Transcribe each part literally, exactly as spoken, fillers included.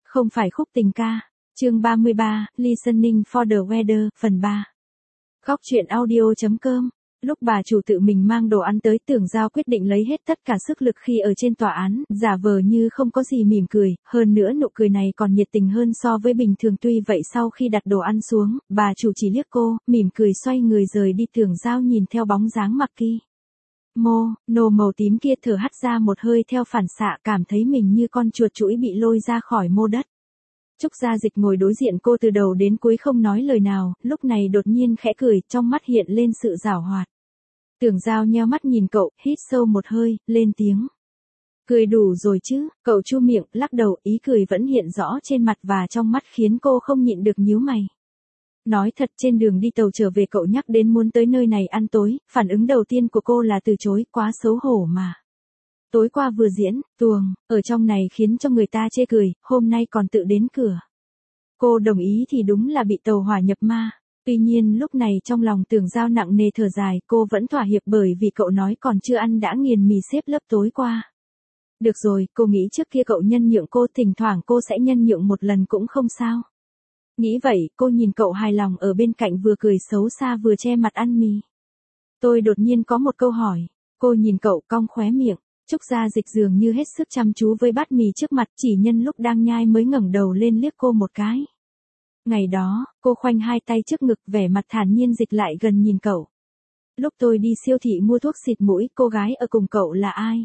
Không phải khúc tình ca. Chương ba mươi ba, Listening for the Weather, phần ba. Góc truyện audio chấm com. Lúc bà chủ tự mình mang đồ ăn tới, Tưởng Giao quyết định lấy hết tất cả sức lực khi ở trên tòa án, giả vờ như không có gì mỉm cười, hơn nữa nụ cười này còn nhiệt tình hơn so với bình thường. Tuy vậy sau khi đặt đồ ăn xuống, bà chủ chỉ liếc cô, mỉm cười xoay người rời đi. Tưởng Giao nhìn theo bóng dáng mặc kỳ mô nô màu tím kia thở hắt ra một hơi theo phản xạ, cảm thấy mình như con chuột chũi bị lôi ra khỏi mô đất. Trúc Gia Dịch ngồi đối diện cô từ đầu đến cuối không nói lời nào, lúc này đột nhiên khẽ cười, trong mắt hiện lên sự giảo hoạt. Tưởng Giao nheo mắt nhìn cậu, hít sâu một hơi, lên tiếng. Cười đủ rồi chứ, cậu chu miệng, lắc đầu, ý cười vẫn hiện rõ trên mặt và trong mắt khiến cô không nhịn được nhíu mày. Nói thật, trên đường đi tàu trở về cậu nhắc đến muốn tới nơi này ăn tối, phản ứng đầu tiên của cô là từ chối, quá xấu hổ mà. Tối qua vừa diễn, tuồng, ở trong này khiến cho người ta chê cười, hôm nay còn tự đến cửa. Cô đồng ý thì đúng là bị tàu hỏa nhập ma. Tuy nhiên lúc này trong lòng Tưởng Giao nặng nề thở dài, cô vẫn thỏa hiệp bởi vì cậu nói còn chưa ăn đã nghiền mì xếp lớp tối qua. Được rồi, cô nghĩ trước kia cậu nhân nhượng cô, thỉnh thoảng cô sẽ nhân nhượng một lần cũng không sao. Nghĩ vậy, cô nhìn cậu hài lòng ở bên cạnh vừa cười xấu xa vừa che mặt ăn mì. Tôi đột nhiên có một câu hỏi. Cô nhìn cậu cong khóe miệng. Trúc Gia Dịch dường như hết sức chăm chú với bát mì trước mặt, chỉ nhân lúc đang nhai mới ngẩng đầu lên liếc cô một cái. Ngày đó, cô khoanh hai tay trước ngực, vẻ mặt thản nhiên dịch lại gần nhìn cậu. Lúc tôi đi siêu thị mua thuốc xịt mũi, cô gái ở cùng cậu là ai?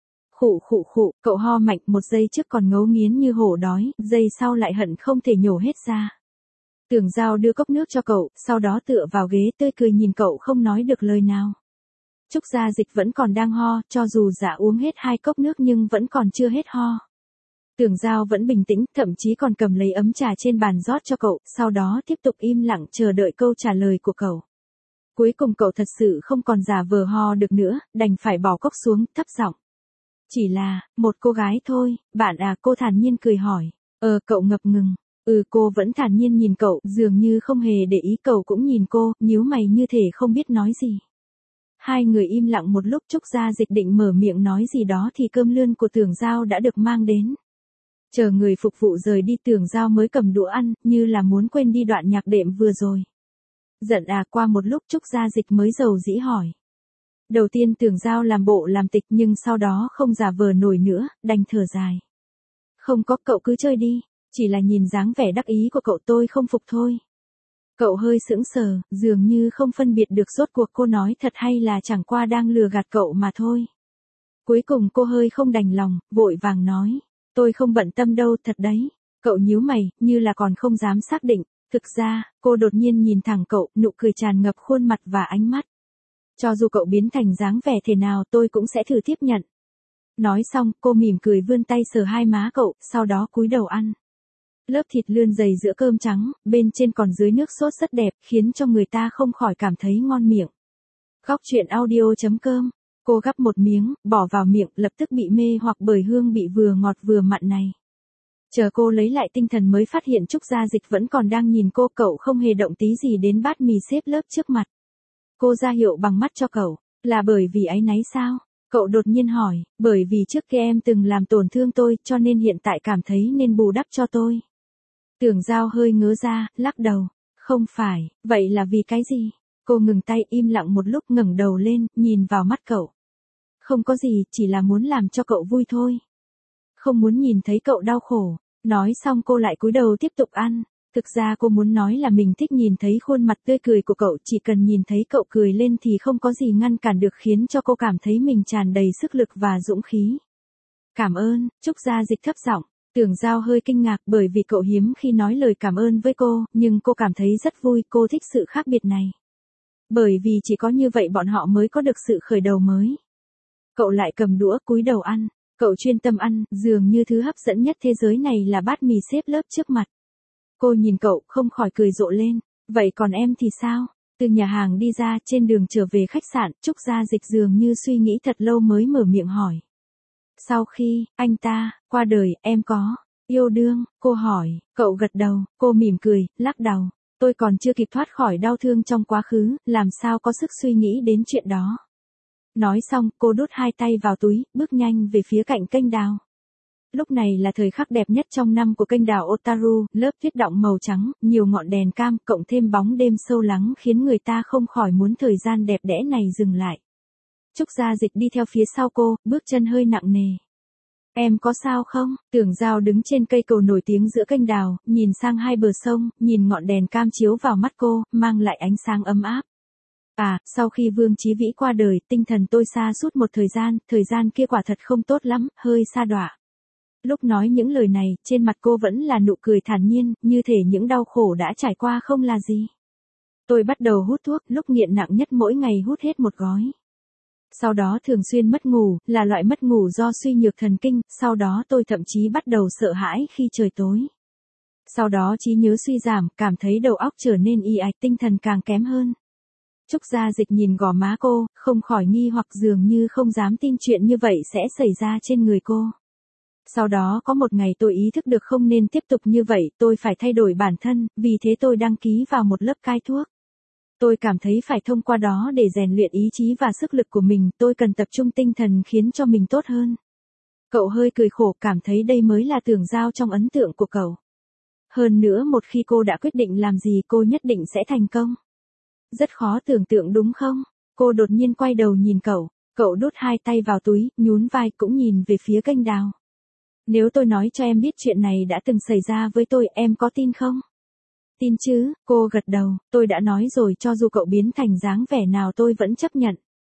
Khụ khụ khụ, cậu ho mạnh, một giây trước còn ngấu nghiến như hổ đói, giây sau lại hận không thể nhổ hết ra. Tưởng Giao đưa cốc nước cho cậu, sau đó tựa vào ghế tươi cười nhìn cậu không nói được lời nào. Trúc Gia Dịch vẫn còn đang ho, cho dù đã uống hết hai cốc nước nhưng vẫn còn chưa hết ho. Tưởng Giao vẫn bình tĩnh, thậm chí còn cầm lấy ấm trà trên bàn rót cho cậu, sau đó tiếp tục im lặng chờ đợi câu trả lời của cậu. Cuối cùng cậu thật sự không còn giả vờ ho được nữa, đành phải bỏ cốc xuống, thấp giọng. Chỉ là, một cô gái thôi, bạn à, cô thản nhiên cười hỏi. Ờ, cậu ngập ngừng. Ừ, cô vẫn thản nhiên nhìn cậu, dường như không hề để ý. Cậu cũng nhìn cô, nhíu mày như thể không biết nói gì. Hai người im lặng một lúc. Trúc Gia Dịch định mở miệng nói gì đó thì cơm lươn của Tưởng Giao đã được mang đến. Chờ người phục vụ rời đi, Tưởng Giao mới cầm đũa ăn, như là muốn quên đi đoạn nhạc đệm vừa rồi. Giận à? Qua một lúc Trúc Gia Dịch mới dầu dĩ hỏi. Đầu tiên Tưởng Giao làm bộ làm tịch nhưng sau đó không giả vờ nổi nữa, đành thở dài. Không có, cậu cứ chơi đi, chỉ là nhìn dáng vẻ đắc ý của cậu tôi không phục thôi. Cậu hơi sững sờ, dường như không phân biệt được rốt cuộc cô nói thật hay là chẳng qua đang lừa gạt cậu mà thôi. Cuối cùng cô hơi không đành lòng, vội vàng nói. Tôi không bận tâm đâu, thật đấy. Cậu nhíu mày, như là còn không dám xác định. Thực ra, cô đột nhiên nhìn thẳng cậu, nụ cười tràn ngập khuôn mặt và ánh mắt. Cho dù cậu biến thành dáng vẻ thế nào tôi cũng sẽ thử tiếp nhận. Nói xong, cô mỉm cười vươn tay sờ hai má cậu, sau đó cúi đầu ăn. Lớp thịt lươn dày giữa cơm trắng, bên trên còn dưới nước sốt rất đẹp, khiến cho người ta không khỏi cảm thấy ngon miệng. Góc truyện audio chấm com. Cô gắp một miếng, bỏ vào miệng, lập tức bị mê hoặc bởi hương vị vừa ngọt vừa mặn này. Chờ cô lấy lại tinh thần mới phát hiện Trúc Gia Dịch vẫn còn đang nhìn cô, cậu không hề động tí gì đến bát mì xếp lớp trước mặt. Cô ra hiệu bằng mắt cho cậu, là bởi vì áy náy sao? Cậu đột nhiên hỏi, bởi vì trước kia em từng làm tổn thương tôi, cho nên hiện tại cảm thấy nên bù đắp cho tôi. Tưởng Giao hơi ngớ ra, lắc đầu, không phải, vậy là vì cái gì? Cô ngừng tay im lặng một lúc, ngẩng đầu lên, nhìn vào mắt cậu. Không có gì, chỉ là muốn làm cho cậu vui thôi. Không muốn nhìn thấy cậu đau khổ. Nói xong cô lại cúi đầu tiếp tục ăn. Thực ra cô muốn nói là mình thích nhìn thấy khuôn mặt tươi cười của cậu, chỉ cần nhìn thấy cậu cười lên thì không có gì ngăn cản được, khiến cho cô cảm thấy mình tràn đầy sức lực và dũng khí. Cảm ơn, Trúc Gia Dịch thấp giọng. Tưởng Giao hơi kinh ngạc bởi vì cậu hiếm khi nói lời cảm ơn với cô, nhưng cô cảm thấy rất vui, cô thích sự khác biệt này. Bởi vì chỉ có như vậy bọn họ mới có được sự khởi đầu mới. Cậu lại cầm đũa cúi đầu ăn, cậu chuyên tâm ăn, dường như thứ hấp dẫn nhất thế giới này là bát mì xếp lớp trước mặt. Cô nhìn cậu không khỏi cười rộ lên, vậy còn em thì sao? Từ nhà hàng đi ra, trên đường trở về khách sạn, Trúc Gia Dịch dường như suy nghĩ thật lâu mới mở miệng hỏi. Sau khi, anh ta, qua đời, em có yêu đương? Cô hỏi, cậu gật đầu, cô mỉm cười, lắc đầu. Tôi còn chưa kịp thoát khỏi đau thương trong quá khứ, làm sao có sức suy nghĩ đến chuyện đó. Nói xong, cô đút hai tay vào túi, bước nhanh về phía cạnh kênh đào. Lúc này là thời khắc đẹp nhất trong năm của kênh đảo Otaru, lớp tuyết đọng màu trắng, nhiều ngọn đèn cam, cộng thêm bóng đêm sâu lắng khiến người ta không khỏi muốn thời gian đẹp đẽ này dừng lại. Trúc Gia Dịch đi theo phía sau cô, bước chân hơi nặng nề. Em có sao không? Tưởng Giao đứng trên cây cầu nổi tiếng giữa kênh đào, nhìn sang hai bờ sông, nhìn ngọn đèn cam chiếu vào mắt cô, mang lại ánh sáng ấm áp. À, sau khi Vương Chí Vĩ qua đời, tinh thần tôi sa sút một thời gian, thời gian kia quả thật không tốt lắm, hơi sa đọa. Lúc nói những lời này, trên mặt cô vẫn là nụ cười thản nhiên, như thể những đau khổ đã trải qua không là gì. Tôi bắt đầu hút thuốc, lúc nghiện nặng nhất mỗi ngày hút hết một gói. Sau đó thường xuyên mất ngủ, là loại mất ngủ do suy nhược thần kinh, sau đó tôi thậm chí bắt đầu sợ hãi khi trời tối. Sau đó trí nhớ suy giảm, cảm thấy đầu óc trở nên ì ạch, tinh thần càng kém hơn. Trúc Gia Dịch nhìn gò má cô, không khỏi nghi hoặc dường như không dám tin chuyện như vậy sẽ xảy ra trên người cô. Sau đó có một ngày tôi ý thức được không nên tiếp tục như vậy, tôi phải thay đổi bản thân, vì thế tôi đăng ký vào một lớp cai thuốc. Tôi cảm thấy phải thông qua đó để rèn luyện ý chí và sức lực của mình, tôi cần tập trung tinh thần khiến cho mình tốt hơn. Cậu hơi cười khổ, cảm thấy đây mới là Tưởng Giao trong ấn tượng của cậu. Hơn nữa một khi cô đã quyết định làm gì cô nhất định sẽ thành công. Rất khó tưởng tượng đúng không? Cô đột nhiên quay đầu nhìn cậu, cậu đút hai tay vào túi, nhún vai cũng nhìn về phía kênh đào. Nếu tôi nói cho em biết chuyện này đã từng xảy ra với tôi, em có tin không? Tin chứ, cô gật đầu, tôi đã nói rồi, cho dù cậu biến thành dáng vẻ nào tôi vẫn chấp nhận.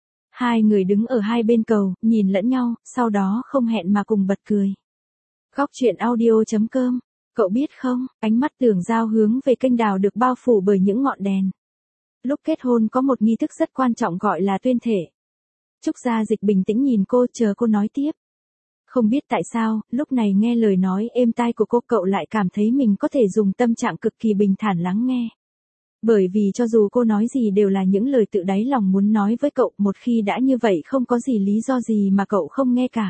Hai người đứng ở hai bên cầu, nhìn lẫn nhau, sau đó không hẹn mà cùng bật cười. Góc truyện audio chấm com, cậu biết không, ánh mắt Tưởng Giao hướng về kênh đào được bao phủ bởi những ngọn đèn. Lúc kết hôn có một nghi thức rất quan trọng gọi là tuyên thể. Trúc Gia Dịch bình tĩnh nhìn cô, chờ cô nói tiếp. Không biết tại sao, lúc này nghe lời nói êm tai của cô, cậu lại cảm thấy mình có thể dùng tâm trạng cực kỳ bình thản lắng nghe. Bởi vì cho dù cô nói gì đều là những lời tự đáy lòng muốn nói với cậu, một khi đã như vậy không có gì lý do gì mà cậu không nghe cả.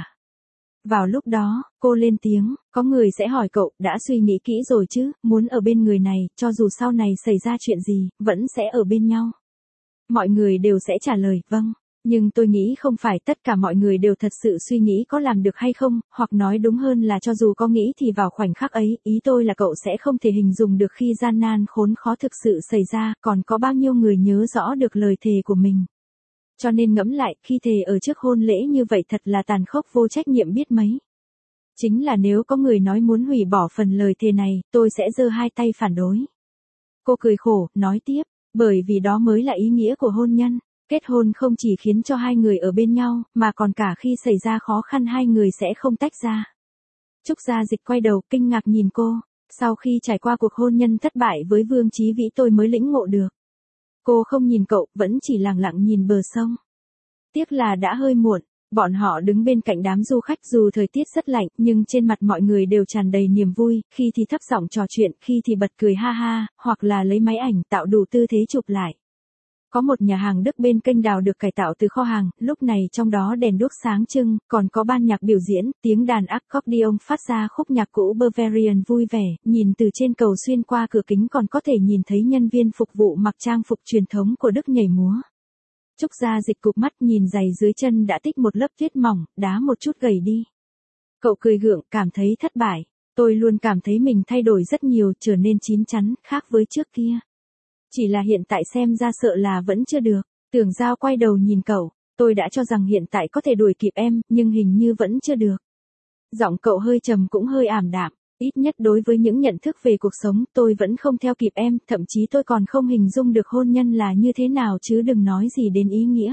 Vào lúc đó, cô lên tiếng, có người sẽ hỏi cậu, đã suy nghĩ kỹ rồi chứ, muốn ở bên người này, cho dù sau này xảy ra chuyện gì, vẫn sẽ ở bên nhau. Mọi người đều sẽ trả lời, vâng. Nhưng tôi nghĩ không phải tất cả mọi người đều thật sự suy nghĩ có làm được hay không, hoặc nói đúng hơn là cho dù có nghĩ thì vào khoảnh khắc ấy, ý tôi là cậu sẽ không thể hình dung được khi gian nan khốn khó thực sự xảy ra, còn có bao nhiêu người nhớ rõ được lời thề của mình. Cho nên ngẫm lại, khi thề ở trước hôn lễ như vậy thật là tàn khốc vô trách nhiệm biết mấy. Chính là nếu có người nói muốn hủy bỏ phần lời thề này, tôi sẽ giơ hai tay phản đối. Cô cười khổ, nói tiếp, bởi vì đó mới là ý nghĩa của hôn nhân. Kết hôn không chỉ khiến cho hai người ở bên nhau, mà còn cả khi xảy ra khó khăn hai người sẽ không tách ra. Trúc Gia Dịch quay đầu, kinh ngạc nhìn cô. Sau khi trải qua cuộc hôn nhân thất bại với Vương Chí Vĩ tôi mới lĩnh ngộ được. Cô không nhìn cậu, vẫn chỉ lặng lặng nhìn bờ sông. Tiếc là đã hơi muộn. Bọn họ đứng bên cạnh đám du khách dù thời tiết rất lạnh, nhưng trên mặt mọi người đều tràn đầy niềm vui, khi thì thấp giọng trò chuyện, khi thì bật cười ha ha, hoặc là lấy máy ảnh tạo đủ tư thế chụp lại. Có một nhà hàng Đức bên kênh đào được cải tạo từ kho hàng, lúc này trong đó đèn đuốc sáng trưng, còn có ban nhạc biểu diễn, tiếng đàn accordion phát ra khúc nhạc cũ Bavarian vui vẻ, nhìn từ trên cầu xuyên qua cửa kính còn có thể nhìn thấy nhân viên phục vụ mặc trang phục truyền thống của Đức nhảy múa. Trúc Gia Dịch cụp mắt nhìn giày dưới chân đã tích một lớp tuyết mỏng, đá một chút gầy đi. Cậu cười gượng, cảm thấy thất bại. Tôi luôn cảm thấy mình thay đổi rất nhiều, trở nên chín chắn, khác với trước kia. Chỉ là hiện tại xem ra sợ là vẫn chưa được. Tưởng Giao quay đầu nhìn cậu, tôi đã cho rằng hiện tại có thể đuổi kịp em, nhưng hình như vẫn chưa được. Giọng cậu hơi trầm cũng hơi ảm đạm, ít nhất đối với những nhận thức về cuộc sống tôi vẫn không theo kịp em, thậm chí tôi còn không hình dung được hôn nhân là như thế nào chứ đừng nói gì đến ý nghĩa.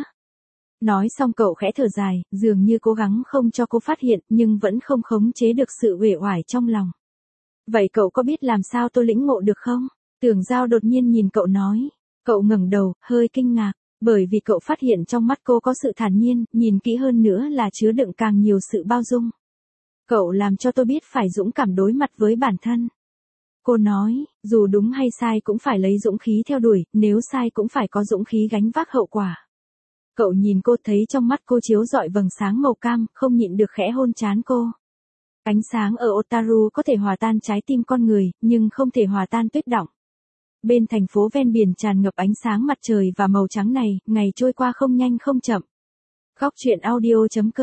Nói xong cậu khẽ thở dài, dường như cố gắng không cho cô phát hiện nhưng vẫn không khống chế được sự uể oải trong lòng. Vậy cậu có biết làm sao tôi lĩnh ngộ được không? Tưởng Giao đột nhiên nhìn cậu nói. Cậu ngẩng đầu, hơi kinh ngạc, bởi vì cậu phát hiện trong mắt cô có sự thản nhiên, nhìn kỹ hơn nữa là chứa đựng càng nhiều sự bao dung. Cậu làm cho tôi biết phải dũng cảm đối mặt với bản thân. Cô nói, dù đúng hay sai cũng phải lấy dũng khí theo đuổi, nếu sai cũng phải có dũng khí gánh vác hậu quả. Cậu nhìn cô thấy trong mắt cô chiếu rọi vầng sáng màu cam, không nhịn được khẽ hôn trán cô. Ánh sáng ở Otaru có thể hòa tan trái tim con người, nhưng không thể hòa tan tuyết đọng. Bên thành phố ven biển tràn ngập ánh sáng mặt trời và màu trắng này, ngày trôi qua không nhanh không chậm. Góc truyện audio chấm com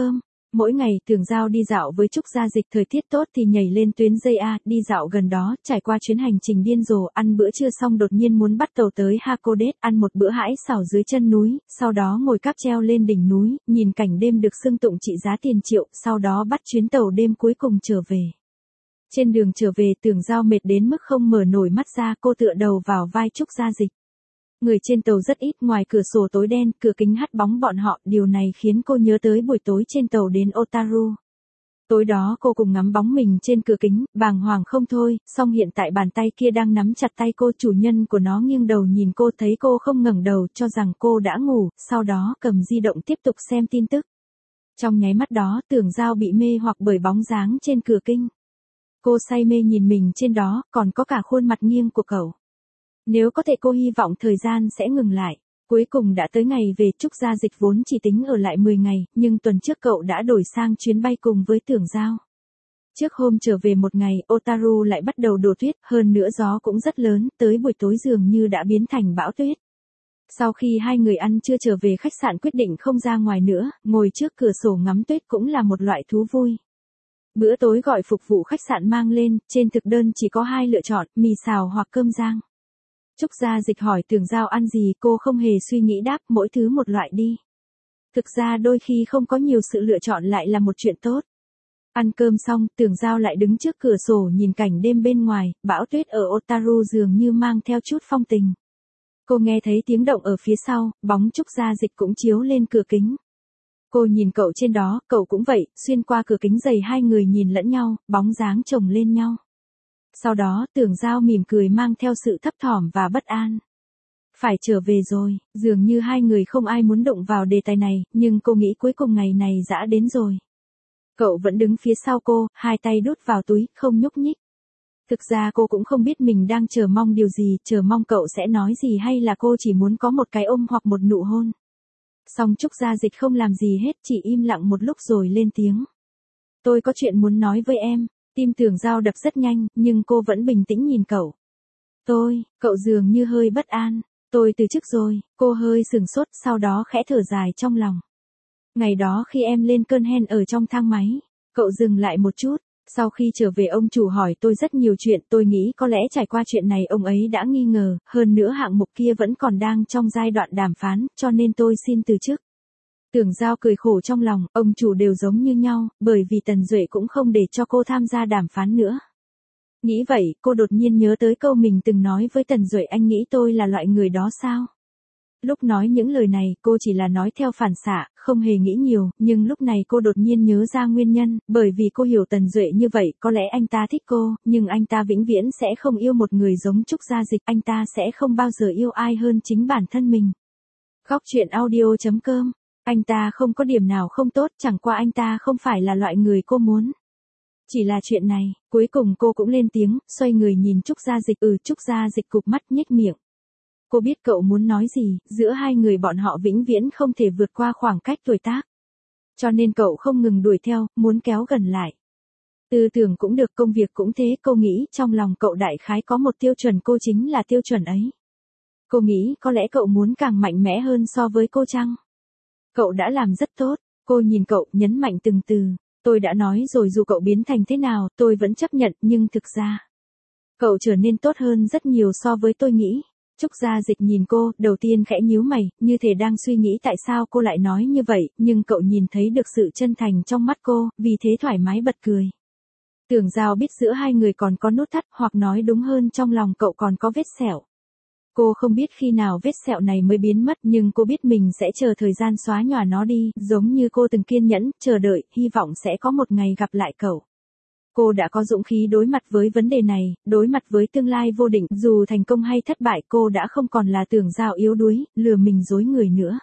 Mỗi ngày Tưởng Giao đi dạo với Trúc Gia Dịch, thời tiết tốt thì nhảy lên tuyến dây A, đi dạo gần đó, trải qua chuyến hành trình điên rồ, ăn bữa trưa xong đột nhiên muốn bắt tàu tới Hakodate, ăn một bữa hải xào dưới chân núi, sau đó ngồi cáp treo lên đỉnh núi, nhìn cảnh đêm được xưng tụng trị giá tiền triệu, sau đó bắt chuyến tàu đêm cuối cùng trở về. Trên đường trở về Tưởng Giao mệt đến mức không mở nổi mắt ra, cô tựa đầu vào vai Trúc Gia Dịch. Người trên tàu rất ít, ngoài cửa sổ tối đen, cửa kính hắt bóng bọn họ, điều này khiến cô nhớ tới buổi tối trên tàu đến Otaru. Tối đó cô cùng ngắm bóng mình trên cửa kính, bàng hoàng không thôi, song hiện tại bàn tay kia đang nắm chặt tay cô, chủ nhân của nó nghiêng đầu nhìn cô, thấy cô không ngẩng đầu, cho rằng cô đã ngủ, sau đó cầm di động tiếp tục xem tin tức. Trong nháy mắt đó Tưởng Giao bị mê hoặc bởi bóng dáng trên cửa kính. Cô say mê nhìn mình trên đó, còn có cả khuôn mặt nghiêng của cậu. Nếu có thể cô hy vọng thời gian sẽ ngừng lại. Cuối cùng đã tới ngày về, Trúc Gia Dịch vốn chỉ tính ở lại mười ngày, nhưng tuần trước cậu đã đổi sang chuyến bay cùng với Tưởng Giao. Trước hôm trở về một ngày, Otaru lại bắt đầu đổ tuyết, hơn nữa gió cũng rất lớn, tới buổi tối dường như đã biến thành bão tuyết. Sau khi hai người ăn trưa trở về khách sạn quyết định không ra ngoài nữa, ngồi trước cửa sổ ngắm tuyết cũng là một loại thú vui. Bữa tối gọi phục vụ khách sạn mang lên, trên thực đơn chỉ có hai lựa chọn, mì xào hoặc cơm rang. Trúc Gia Dịch hỏi Tưởng Giao ăn gì, cô không hề suy nghĩ đáp, mỗi thứ một loại đi. Thực ra đôi khi không có nhiều sự lựa chọn lại là một chuyện tốt. Ăn cơm xong, Tưởng Giao lại đứng trước cửa sổ nhìn cảnh đêm bên ngoài, bão tuyết ở Otaru dường như mang theo chút phong tình. Cô nghe thấy tiếng động ở phía sau, bóng Trúc Gia Dịch cũng chiếu lên cửa kính. Cô nhìn cậu trên đó, cậu cũng vậy, xuyên qua cửa kính dày hai người nhìn lẫn nhau, bóng dáng chồng lên nhau. Sau đó Tưởng Giao mỉm cười mang theo sự thấp thỏm và bất an. Phải trở về rồi, dường như hai người không ai muốn động vào đề tài này, nhưng cô nghĩ cuối cùng ngày này đã đến rồi. Cậu vẫn đứng phía sau cô, hai tay đút vào túi, không nhúc nhích. Thực ra cô cũng không biết mình đang chờ mong điều gì, chờ mong cậu sẽ nói gì hay là cô chỉ muốn có một cái ôm hoặc một nụ hôn. Song Trúc Gia Dịch không làm gì hết, chỉ im lặng một lúc rồi lên tiếng. Tôi có chuyện muốn nói với em. Tim Tưởng Giao đập rất nhanh, nhưng cô vẫn bình tĩnh nhìn cậu. Tôi, cậu dường như hơi bất an. Tôi từ chức rồi, cô hơi sừng sốt, sau đó khẽ thở dài trong lòng. Ngày đó khi em lên cơn hen ở trong thang máy, cậu dừng lại một chút. Sau khi trở về ông chủ hỏi tôi rất nhiều chuyện, tôi nghĩ có lẽ trải qua chuyện này ông ấy đã nghi ngờ, hơn nữa hạng mục kia vẫn còn đang trong giai đoạn đàm phán, cho nên tôi xin từ chức. Tưởng Giao cười khổ trong lòng, ông chủ đều giống như nhau, bởi vì Tần Duệ cũng không để cho cô tham gia đàm phán nữa. Nghĩ vậy, cô đột nhiên nhớ tới câu mình từng nói với Tần Duệ, anh nghĩ tôi là loại người đó sao? Lúc nói những lời này, cô chỉ là nói theo phản xạ, không hề nghĩ nhiều, nhưng lúc này cô đột nhiên nhớ ra nguyên nhân, bởi vì cô hiểu Tần Duệ như vậy, có lẽ anh ta thích cô, nhưng anh ta vĩnh viễn sẽ không yêu một người giống Trúc Gia Dịch, anh ta sẽ không bao giờ yêu ai hơn chính bản thân mình. Góc truyện audio chấm com. Anh ta không có điểm nào không tốt, chẳng qua anh ta không phải là loại người cô muốn. Chỉ là chuyện này, cuối cùng cô cũng lên tiếng, xoay người nhìn Trúc Gia Dịch, ừ Trúc Gia Dịch cụp mắt nhếch miệng. Cô biết cậu muốn nói gì, giữa hai người bọn họ vĩnh viễn không thể vượt qua khoảng cách tuổi tác. Cho nên cậu không ngừng đuổi theo, muốn kéo gần lại. Tư tưởng cũng được, công việc cũng thế, cô nghĩ trong lòng cậu đại khái có một tiêu chuẩn, cô chính là tiêu chuẩn ấy. Cô nghĩ có lẽ cậu muốn càng mạnh mẽ hơn so với cô chăng? Cậu đã làm rất tốt, cô nhìn cậu, nhấn mạnh từng từ. Tôi đã nói rồi dù cậu biến thành thế nào, tôi vẫn chấp nhận, nhưng thực ra, cậu trở nên tốt hơn rất nhiều so với tôi nghĩ. Trúc Gia Dịch nhìn cô, đầu tiên khẽ nhíu mày, như thể đang suy nghĩ tại sao cô lại nói như vậy, nhưng cậu nhìn thấy được sự chân thành trong mắt cô, vì thế thoải mái bật cười. Tưởng Giao biết giữa hai người còn có nút thắt, hoặc nói đúng hơn trong lòng cậu còn có vết sẹo. Cô không biết khi nào vết sẹo này mới biến mất, nhưng cô biết mình sẽ chờ thời gian xóa nhòa nó đi, giống như cô từng kiên nhẫn, chờ đợi, hy vọng sẽ có một ngày gặp lại cậu. Cô đã có dũng khí đối mặt với vấn đề này, đối mặt với tương lai vô định, dù thành công hay thất bại cô đã không còn là Tưởng Giao yếu đuối, lừa mình dối người nữa.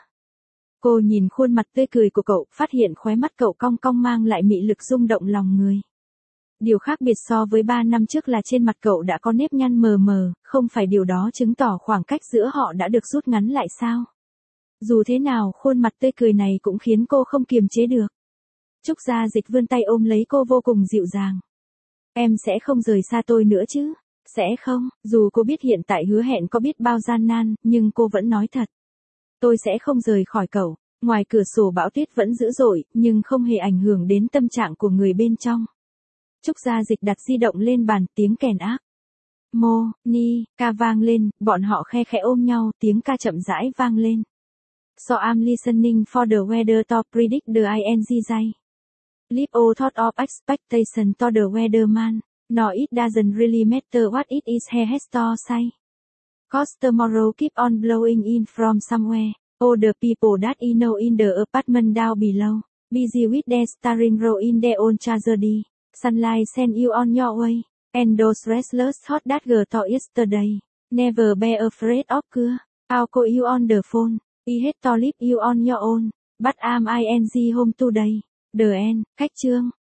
Cô nhìn khuôn mặt tươi cười của cậu, phát hiện khóe mắt cậu cong cong mang lại mị lực rung động lòng người. Điều khác biệt so với ba năm trước là trên mặt cậu đã có nếp nhăn mờ mờ, không phải điều đó chứng tỏ khoảng cách giữa họ đã được rút ngắn lại sao? Dù thế nào, khuôn mặt tươi cười này cũng khiến cô không kiềm chế được. Trúc Gia Dịch vươn tay ôm lấy cô vô cùng dịu dàng. Em sẽ không rời xa tôi nữa chứ? Sẽ không, dù cô biết hiện tại hứa hẹn có biết bao gian nan, nhưng cô vẫn nói thật. Tôi sẽ không rời khỏi cậu. Ngoài cửa sổ bão tuyết vẫn dữ dội, nhưng không hề ảnh hưởng đến tâm trạng của người bên trong. Trúc Gia Dịch đặt di động lên bàn, tiếng kèn ác. Mô, ni, ca vang lên, bọn họ khe khẽ ôm nhau, tiếng ca chậm rãi vang lên. So I'm listening for the weather to predict the ing day. Leave all thought of expectation to the weatherman. No, it doesn't really matter what it is he has to say. Cause tomorrow keep on blowing in from somewhere. All the people that I know in the apartment down below. Busy with their starring role in their own tragedy. Sunlight send you on your way. And those restless thoughts that girl thought yesterday. Never be afraid of cure. I'll call you on the phone. I hate to leave you on your own. But I'm ing home today. The end. Khách chương.